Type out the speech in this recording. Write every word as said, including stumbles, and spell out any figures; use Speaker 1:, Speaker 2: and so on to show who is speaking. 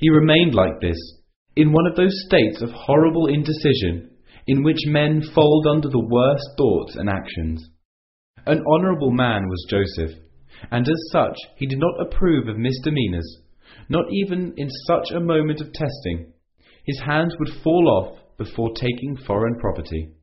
Speaker 1: He remained like this, in one of those states of horrible indecision in which men fold under the worst thoughts and actions. An honourable man was Joseph, and as such he did not approve of misdemeanours, not even in such a moment of testing. His hands would fall off before taking foreign property.